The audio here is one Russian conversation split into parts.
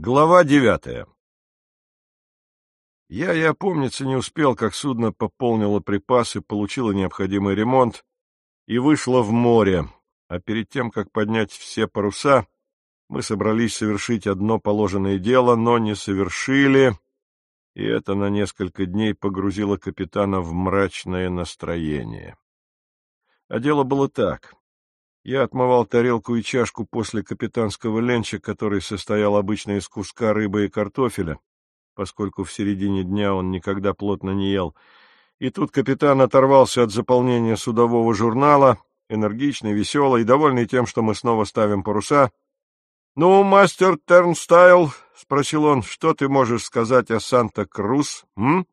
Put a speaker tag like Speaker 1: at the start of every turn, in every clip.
Speaker 1: Глава 9. Я и опомниться не успел, как судно пополнило припасы, получило необходимый ремонт и вышло в море, а перед тем, как поднять все паруса, мы собрались совершить одно положенное дело, но не совершили, и это на несколько дней погрузило капитана в мрачное настроение. А дело было так. Я отмывал тарелку и чашку после капитанского ленча, который состоял обычно из куска рыбы и картофеля, поскольку в середине дня он никогда плотно не ел. И тут капитан оторвался от заполнения судового журнала, энергичный, веселый, довольный тем, что мы снова ставим паруса. — Ну, мастер Тернстайл, — спросил он, — что ты можешь сказать о Санта-Крус, м?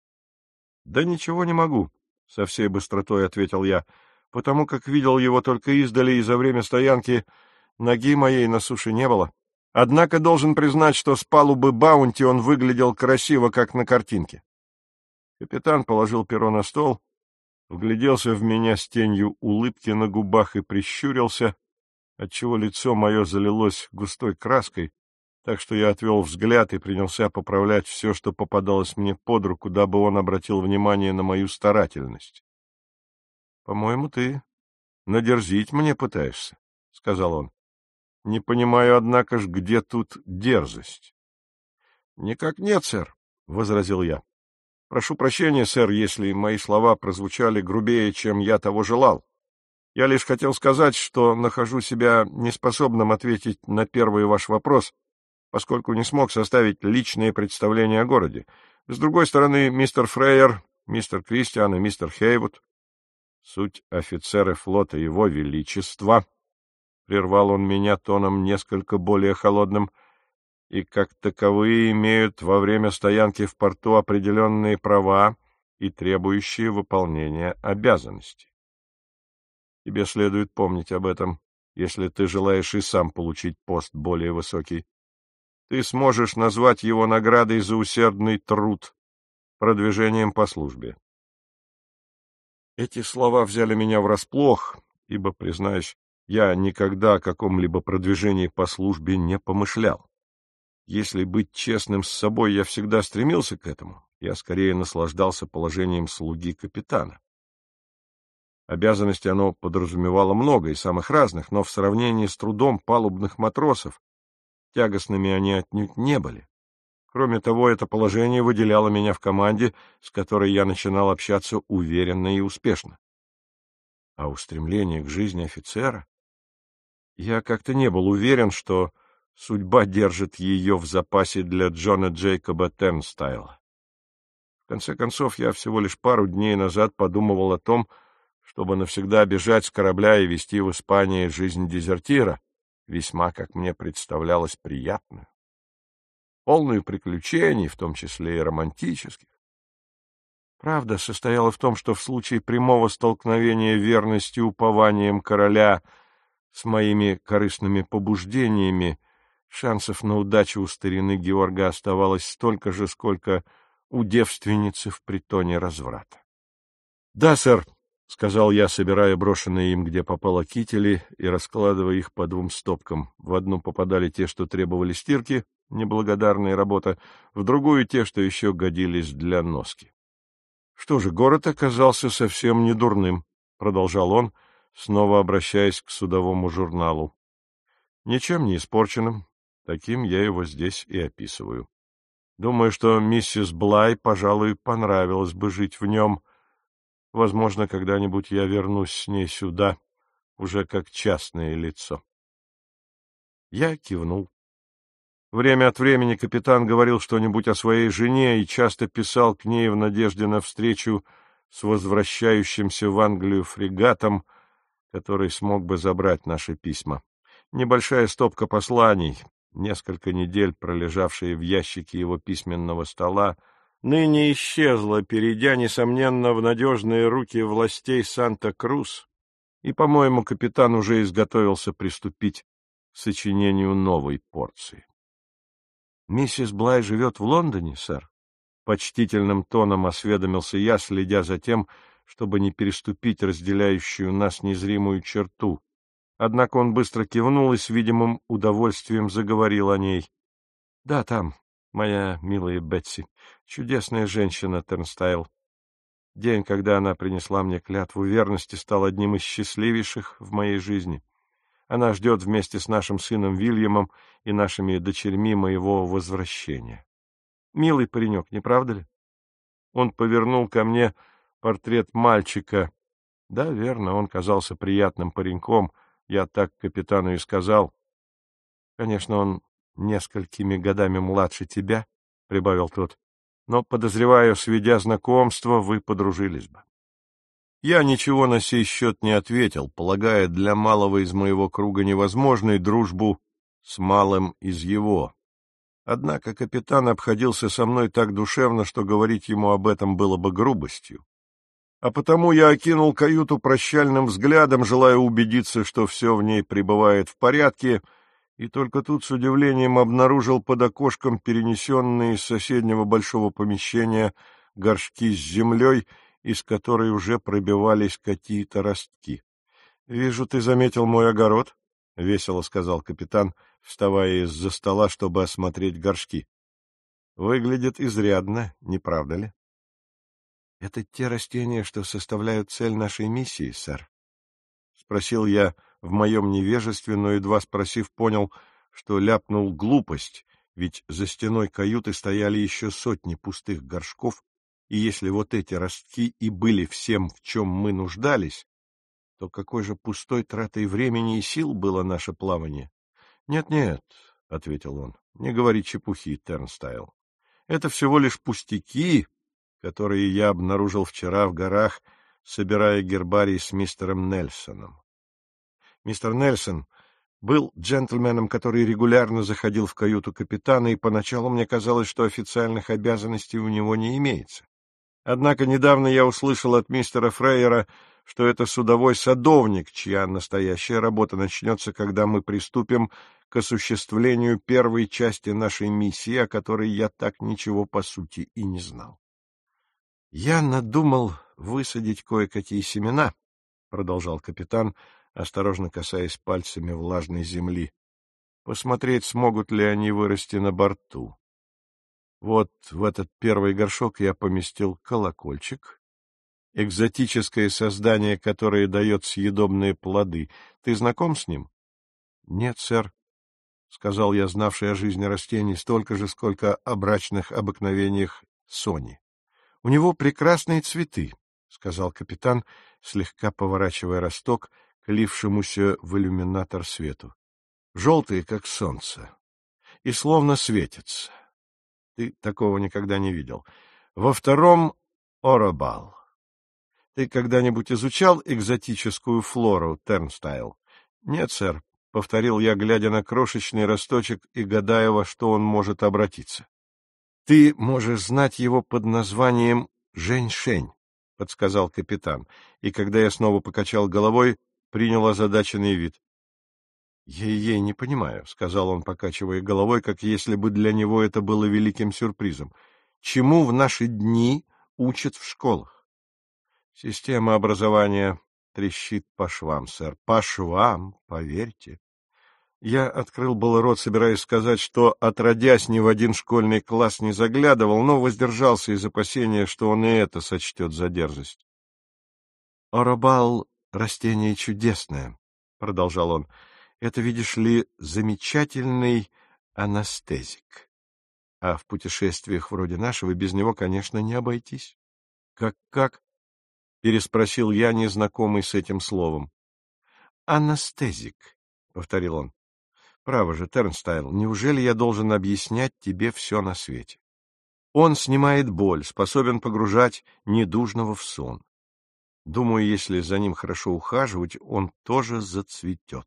Speaker 1: — Да ничего не могу, — со всей быстротой ответил я, потому как видел его только издали, и за время стоянки ноги моей на суше не было. Однако должен признать, что с палубы Баунти он выглядел красиво, как на картинке. Капитан положил перо на стол, вгляделся в меня с тенью улыбки на губах и прищурился, отчего лицо мое залилось густой краской, так что я отвел взгляд и принялся поправлять все, что попадалось мне под руку, дабы он обратил внимание на мою старательность. — По-моему, ты надерзить мне пытаешься, — сказал он. — Не понимаю, однако ж, где тут дерзость? — Никак нет, сэр, — возразил я. — Прошу прощения, сэр, если мои слова прозвучали грубее, чем я того желал. Я лишь хотел сказать, что нахожу себя неспособным ответить на первый ваш вопрос, поскольку не смог составить личное представление о городе. С другой стороны, мистер Фрейер, мистер Кристиан и мистер Хейвуд — суть офицеры флота Его Величества, — прервал он меня тоном несколько более холодным, — и как таковые имеют во время стоянки в порту определенные права и требующие выполнения обязанностей. Тебе следует помнить об этом, если ты желаешь и сам получить пост более высокий. Ты сможешь назвать его наградой за усердный труд, продвижением по службе. Эти слова взяли меня врасплох, ибо, признаюсь, я никогда о каком-либо продвижении по службе не помышлял. Если быть честным с собой, я всегда стремился к этому, я скорее наслаждался положением слуги капитана. Обязанности оно подразумевало много и самых разных, но в сравнении с трудом палубных матросов тягостными они отнюдь не были. Кроме того, это положение выделяло меня в команде, с которой я начинал общаться уверенно и успешно. А устремление к жизни офицера? Я как-то не был уверен, что судьба держит ее в запасе для Джона Джейкоба Тернстайла. В конце концов, я всего лишь пару дней назад подумывал о том, чтобы навсегда бежать с корабля и вести в Испании жизнь дезертира, весьма, как мне представлялось, приятную, полную приключений, в том числе и романтических. Правда состояла в том, что в случае прямого столкновения верности и упованием короля с моими корыстными побуждениями шансов на удачу у старины Георга оставалось столько же, сколько у девственницы в притоне разврата. — Да, сэр, — сказал я, собирая брошенные им, где попало, кители и раскладывая их по двум стопкам. В одну попадали те, что требовали стирки, неблагодарная работа, в другую — те, что еще годились для носки. — Что же, город оказался совсем не дурным, — продолжал он, снова обращаясь к судовому журналу. — Ничем не испорченным, таким я его здесь и описываю. Думаю, что миссис Блай, пожалуй, понравилось бы жить в нем. Возможно, когда-нибудь я вернусь с ней сюда, уже как частное лицо. Я кивнул. Время от времени капитан говорил что-нибудь о своей жене и часто писал к ней в надежде на встречу с возвращающимся в Англию фрегатом, который смог бы забрать наши письма. Небольшая стопка посланий, несколько недель пролежавшие в ящике его письменного стола, ныне исчезла, перейдя, несомненно, в надежные руки властей Санта-Крус, и, по-моему, капитан уже изготовился приступить к сочинению новой порции. — Миссис Блай живет в Лондоне, сэр? — почтительным тоном осведомился я, следя за тем, чтобы не переступить разделяющую нас незримую черту. Однако он быстро кивнул и с видимым удовольствием заговорил о ней. — Да, там, моя милая Бетси. Чудесная женщина, Тернстайл. День, когда она принесла мне клятву верности, стал одним из счастливейших в моей жизни. Она ждет вместе с нашим сыном Вильямом и нашими дочерьми моего возвращения. Милый паренек, не правда ли? Он повернул ко мне портрет мальчика. Да, верно, он казался приятным пареньком, я так капитану и сказал. Конечно, он несколькими годами младше тебя, — прибавил тот, — но, подозреваю, сведя знакомство, вы подружились бы. Я ничего на сей счет не ответил, полагая для малого из моего круга невозможной дружбу с малым из его. Однако капитан обходился со мной так душевно, что говорить ему об этом было бы грубостью. А потому я окинул каюту прощальным взглядом, желая убедиться, что все в ней пребывает в порядке, и только тут с удивлением обнаружил под окошком перенесенные из соседнего большого помещения горшки с землей, из которой уже пробивались какие-то ростки. — Вижу, ты заметил мой огород, — весело сказал капитан, вставая из-за стола, чтобы осмотреть горшки. — Выглядит изрядно, не правда ли? — Это те растения, что составляют цель нашей миссии, сэр? — спросил я в моем невежестве, но, едва спросив, понял, что ляпнул глупость, ведь за стеной каюты стояли еще сотни пустых горшков, и если вот эти ростки и были всем, в чем мы нуждались, то какой же пустой тратой времени и сил было наше плавание? — Нет, — ответил он, — не говори чепухи, Тернстайл. Это всего лишь пустяки, которые я обнаружил вчера в горах, собирая гербарий с мистером Нельсоном. Мистер Нельсон был джентльменом, который регулярно заходил в каюту капитана, и поначалу мне казалось, что официальных обязанностей у него не имеется. Однако недавно я услышал от мистера Фрейера, что это судовой садовник, чья настоящая работа начнется, когда мы приступим к осуществлению первой части нашей миссии, о которой я так ничего, по сути, и не знал. Я надумал высадить кое-какие семена, — продолжал капитан, осторожно касаясь пальцами влажной земли, — посмотреть, смогут ли они вырасти на борту. Вот в этот первый горшок я поместил колокольчик, экзотическое создание, которое дает съедобные плоды. Ты знаком с ним? — Нет, сэр, — сказал я, знавший о жизни растений столько же, сколько о брачных обыкновениях Сони. — У него прекрасные цветы, — сказал капитан, слегка поворачивая росток к лившемуся в иллюминатор свету. — Желтые, как солнце, и словно светятся. Ты такого никогда не видел. Во втором — оробал. Ты когда-нибудь изучал экзотическую флору, Тернстайл? — Нет, сэр, — повторил я, глядя на крошечный росточек и гадая, во что он может обратиться. — Ты можешь знать его под названием «Жень-шень», — подсказал капитан, и, когда я снова покачал головой, принял озадаченный вид. — Ей-ей, не понимаю, — сказал он, покачивая головой, как если бы для него это было великим сюрпризом. — Чему в наши дни учат в школах? — Система образования трещит по швам, сэр. По швам, поверьте. Я открыл был рот, собираясь сказать, что, отродясь, ни в один школьный класс не заглядывал, но воздержался из опасения, что он и это сочтет за дерзость. — Оробал — растение чудесное, — продолжал он. — Это, видишь ли, замечательный анестезик. А в путешествиях вроде нашего без него, конечно, не обойтись. — Как? — переспросил я, незнакомый с этим словом. — Анестезик, — повторил он. — Право же, Тернстайл, неужели я должен объяснять тебе все на свете? Он снимает боль, способен погружать недужного в сон. Думаю, если за ним хорошо ухаживать, он тоже зацветет.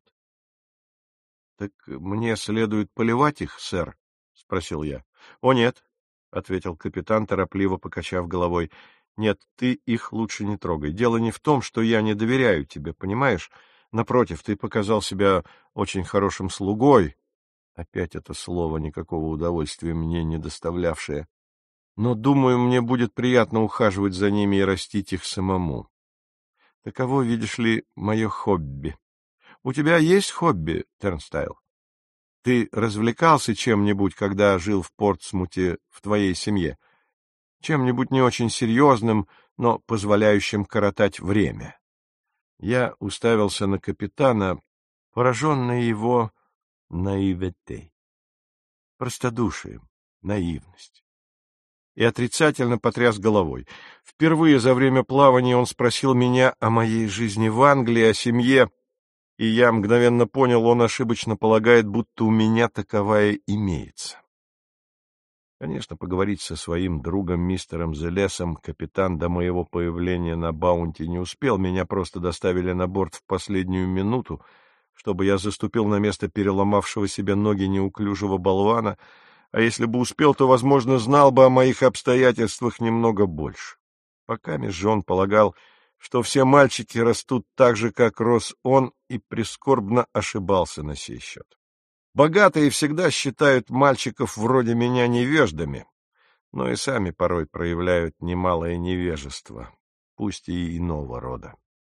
Speaker 1: — Так мне следует поливать их, сэр? — спросил я. — О, нет, — ответил капитан, торопливо покачав головой. — Нет, ты их лучше не трогай. Дело не в том, что я не доверяю тебе, понимаешь? Напротив, ты показал себя очень хорошим слугой. Опять это слово, никакого удовольствия мне не доставлявшее. Но, думаю, мне будет приятно ухаживать за ними и растить их самому. Таково, видишь ли, мое хобби. У тебя есть хобби, Тернстайл? Ты развлекался чем-нибудь, когда жил в Портсмуте в твоей семье? Чем-нибудь не очень серьезным, но позволяющим коротать время? Я уставился на капитана, пораженный его наивете, простодушием, наивность, и отрицательно потряс головой. Впервые за время плавания он спросил меня о моей жизни в Англии, о семье, и я мгновенно понял, он ошибочно полагает, будто у меня таковая имеется. Конечно, поговорить со своим другом мистером Зелесом капитан до моего появления на Баунти не успел, меня просто доставили на борт в последнюю минуту, чтобы я заступил на место переломавшего себе ноги неуклюжего болвана, а если бы успел, то, возможно, знал бы о моих обстоятельствах немного больше. Пока же он полагал, что все мальчики растут так же, как рос он, и прискорбно ошибался на сей счет. Богатые всегда считают мальчиков вроде меня невеждами, но и сами порой проявляют немалое невежество, пусть и иного рода.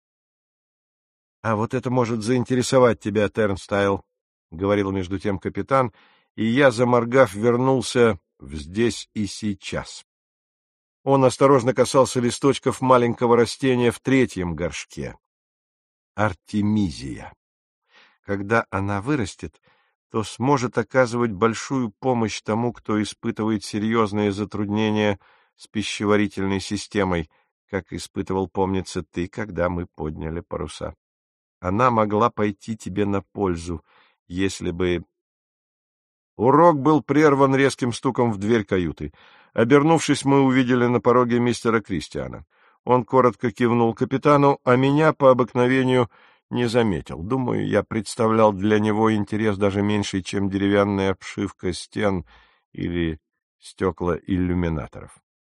Speaker 1: — А вот это может заинтересовать тебя, Тернстайл, — говорил между тем капитан, и я, заморгав, вернулся в «здесь и сейчас». Он осторожно касался листочков маленького растения в третьем горшке. Артемизия. Когда она вырастет, то сможет оказывать большую помощь тому, кто испытывает серьезные затруднения с пищеварительной системой, как испытывал, помнится, ты, когда мы подняли паруса. Она могла пойти тебе на пользу, если бы... Урок был прерван резким стуком в дверь каюты. Обернувшись, мы увидели на пороге мистера Кристиана. Он коротко кивнул капитану, а меня, по обыкновению, не заметил. Думаю, я представлял для него интерес даже меньший, чем деревянная обшивка стен или стекла иллюминаторов.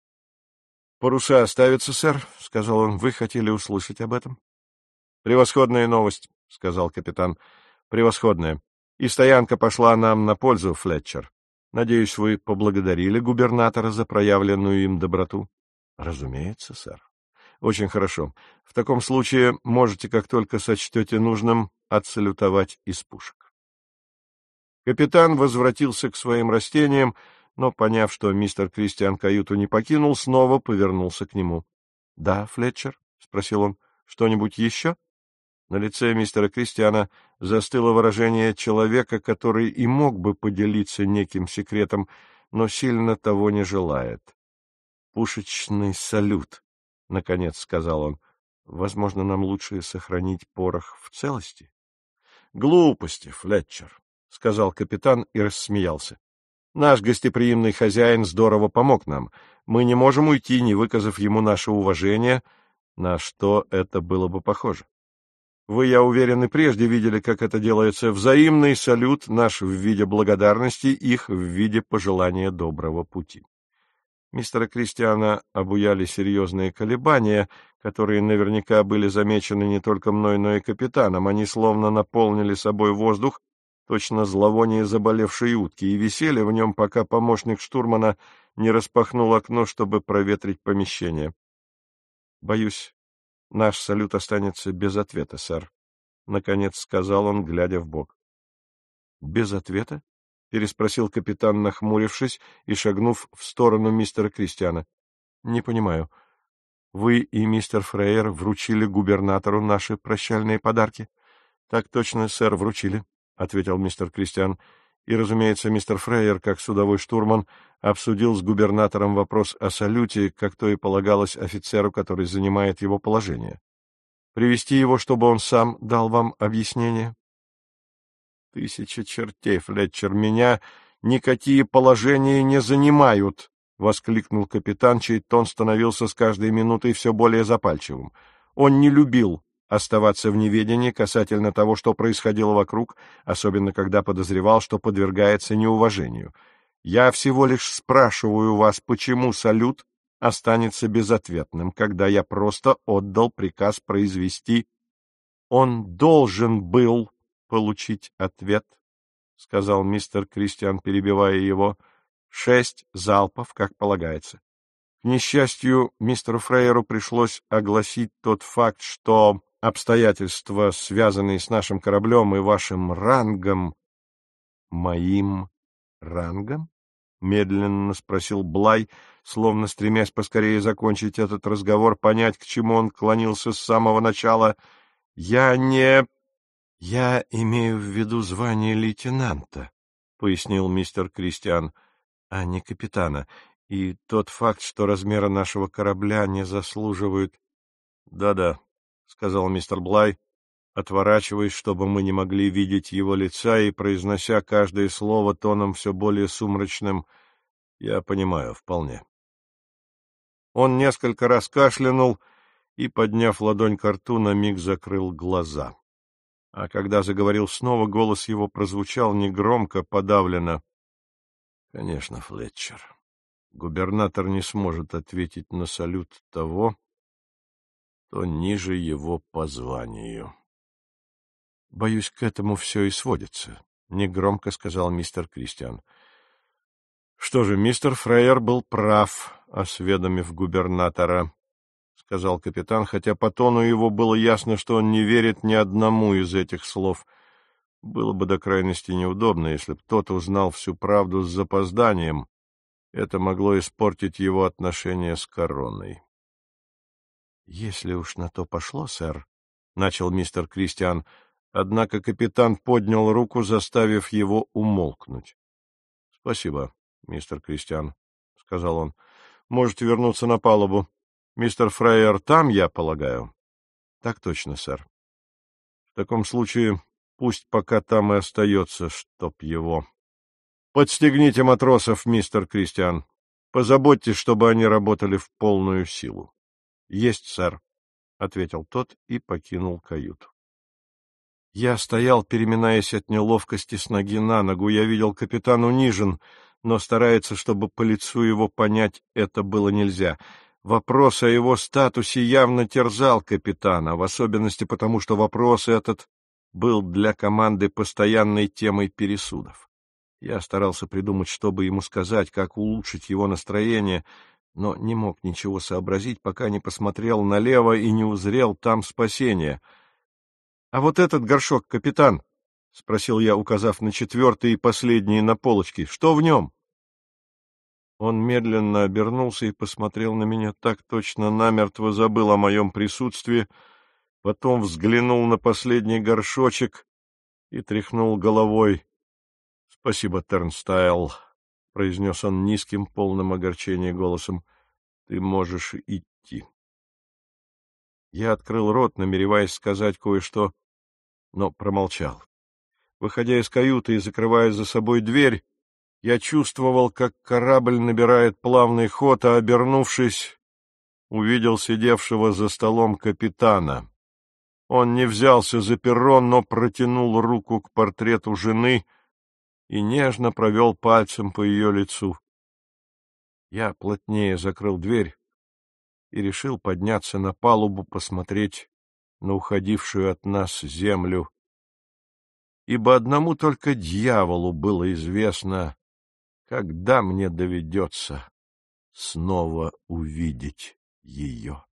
Speaker 1: — Паруса оставятся, сэр, — сказал он. — Вы хотели услышать об этом? — Превосходная новость, — сказал капитан. — Превосходная. И стоянка пошла нам на пользу, Флетчер. Надеюсь, вы поблагодарили губернатора за проявленную им доброту? — Разумеется, сэр. — Очень хорошо. В таком случае можете, как только сочтете нужным, отсалютовать из пушек. Капитан возвратился к своим растениям, но, поняв, что мистер Кристиан каюту не покинул, снова повернулся к нему. — Да, Флетчер? — спросил он. — Что-нибудь еще? На лице мистера Кристиана застыло выражение человека, который и мог бы поделиться неким секретом, но сильно того не желает. — Пушечный салют, — наконец сказал он. — Возможно, нам лучше сохранить порох в целости? — Глупости, Флетчер, — сказал капитан и рассмеялся. — Наш гостеприимный хозяин здорово помог нам. Мы не можем уйти, не выказав ему наше уважение, на что это было бы похоже. Вы, я уверен, и прежде видели, как это делается. Взаимный салют наш в виде благодарности, их в виде пожелания доброго пути. Мистера Кристиана обуяли серьезные колебания, которые наверняка были замечены не только мной, но и капитаном. Они словно наполнили собой воздух, точно зловоние заболевшей утки, и висели в нем, пока помощник штурмана не распахнул окно, чтобы проветрить помещение. — Боюсь, наш салют останется без ответа, сэр, — наконец сказал он, глядя вбок. — Без ответа? — переспросил капитан, нахмурившись и шагнув в сторону мистера Кристиана. — Не понимаю. Вы и мистер Фрейер вручили губернатору наши прощальные подарки? — Так точно, сэр, вручили, — ответил мистер Кристиан. И, разумеется, мистер Фрейер, как судовой штурман, обсудил с губернатором вопрос о салюте, как то и полагалось офицеру, который занимает его положение. Привести его, чтобы он сам дал вам объяснение? — Тысяча чертей, Флетчер, меня никакие положения не занимают! — воскликнул капитан, чей тон становился с каждой минутой все более запальчивым. Он не любил оставаться в неведении касательно того, что происходило вокруг, особенно когда подозревал, что подвергается неуважению. Я всего лишь спрашиваю вас, почему салют останется безответным, когда я просто отдал приказ произвести... — Он должен был получить ответ, — сказал мистер Кристиан, перебивая его. — 6 залпов, как полагается. К несчастью, мистеру Фрейеру пришлось огласить тот факт, что обстоятельства, связанные с нашим кораблем и вашим рангом... моим рангом? — медленно спросил Блай, словно стремясь поскорее закончить этот разговор, понять, к чему он клонился с самого начала. — Я имею в виду звание лейтенанта, — пояснил мистер Кристиан, — а не капитана. И тот факт, что размеры нашего корабля не заслуживают... — Да-да, — сказал мистер Блай, отворачиваясь, чтобы мы не могли видеть его лица, и произнося каждое слово тоном все более сумрачным. — Я понимаю, вполне. Он несколько раз кашлянул и, подняв ладонь ко рту, на миг закрыл глаза. А когда заговорил снова, голос его прозвучал негромко, подавленно. — Конечно, Флетчер, губернатор не сможет ответить на салют того, кто ниже его по званию. — Боюсь, к этому все и сводится, — негромко сказал мистер Кристиан. — Что же, мистер Фрейер был прав, осведомив губернатора, — сказал капитан, хотя по тону его было ясно, что он не верит ни одному из этих слов. Было бы до крайности неудобно, если бы кто-то узнал всю правду с запозданием. Это могло испортить его отношения с короной. — Если уж на то пошло, сэр, — начал мистер Кристиан, однако капитан поднял руку, заставив его умолкнуть. — Спасибо, мистер Кристиан, — сказал он. — Можете вернуться на палубу. Мистер Фрейер там, я полагаю? — Так точно, сэр. — В таком случае пусть пока там и остается, чтоб его. — Подстегните матросов, мистер Кристиан. Позаботьтесь, чтобы они работали в полную силу. — Есть, сэр, — ответил тот и покинул каюту. Я стоял, переминаясь от неловкости с ноги на ногу. Я видел, капитан унижен, но старается, чтобы по лицу его понять это было нельзя. Вопрос о его статусе явно терзал капитана, в особенности потому, что вопрос этот был для команды постоянной темой пересудов. Я старался придумать, что бы ему сказать, как улучшить его настроение, но не мог ничего сообразить, пока не посмотрел налево и не узрел там спасения. — А вот этот горшок, капитан, — спросил я, указав на четвертый и последний на полочке, — что в нем? Он медленно обернулся и посмотрел на меня так, точно намертво забыл о моем присутствии, потом взглянул на последний горшочек и тряхнул головой. — Спасибо, Тернстайл, — произнес он низким, полным огорчения голосом. — Ты можешь идти. Я открыл рот, намереваясь сказать кое-что, но промолчал. Выходя из каюты и закрывая за собой дверь, я чувствовал, как корабль набирает плавный ход, а, обернувшись, увидел сидевшего за столом капитана. Он не взялся за перо, но протянул руку к портрету жены и нежно провел пальцем по ее лицу. Я плотнее закрыл дверь и решил подняться на палубу, посмотреть на уходившую от нас землю, ибо одному только дьяволу было известно, когда мне доведется снова увидеть ее.